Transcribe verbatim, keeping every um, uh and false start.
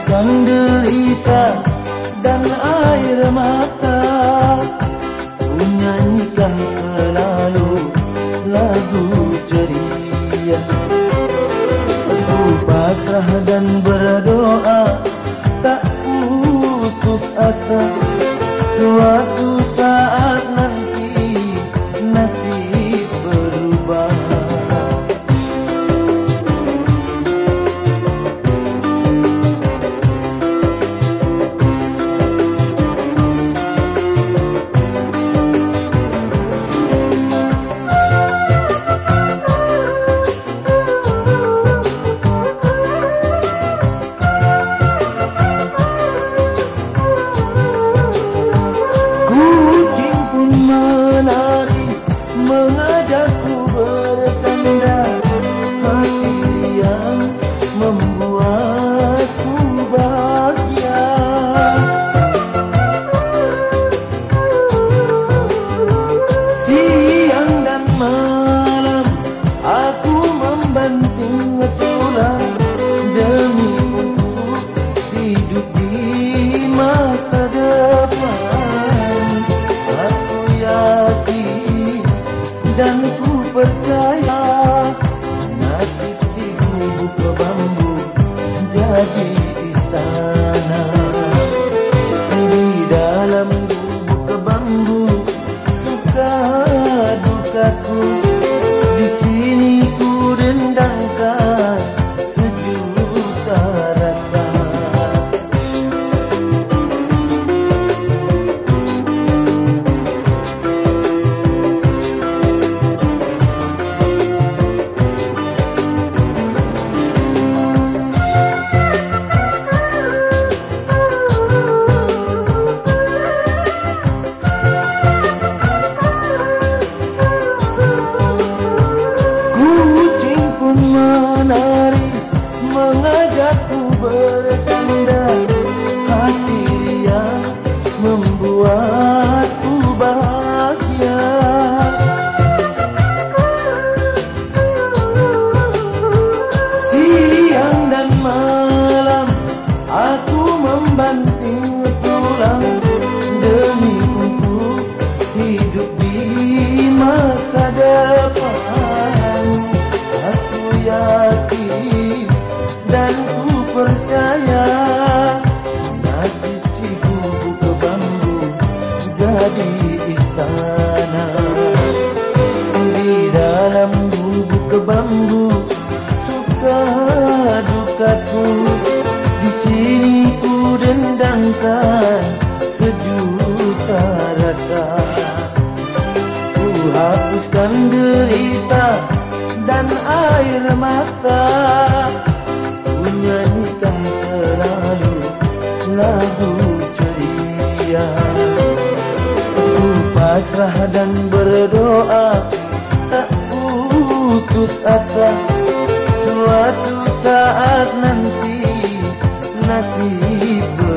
hapuskan derita dan air mata, ku nyanyikan selalu lagu ceria. Ku pasrah dan berdoa, tak putus asa, suatu saat nanti nasib berubah. Mengajakku bercanda, hati yang membuatku bahagia. Siang dan malam aku membanting tulang demi untuk hidup di masa depan. Aku yakin dan ku percaya nasib si gubuk bambu jadi istana. Di dalam gubuk bambu suka dukaku, di sini ku dendangkan sejuta rasa. Menari mengajakku bercanda, hati yang membuatku bahagia. Siang dan malam aku membanting tulang demi untuk hidup di masa depan. Aku yakin dan ku percaya nasib si gubuk bambu jadi istana. Di dalam gubuk bambu suka dukaku, di sini ku dendangkan sejuta rasa. Ku hapuskan derita dan air mata, ku nyanyikan selalu lagu ceria. Ku pasrah dan berdoa, tak putus asa, suatu saat nanti nasib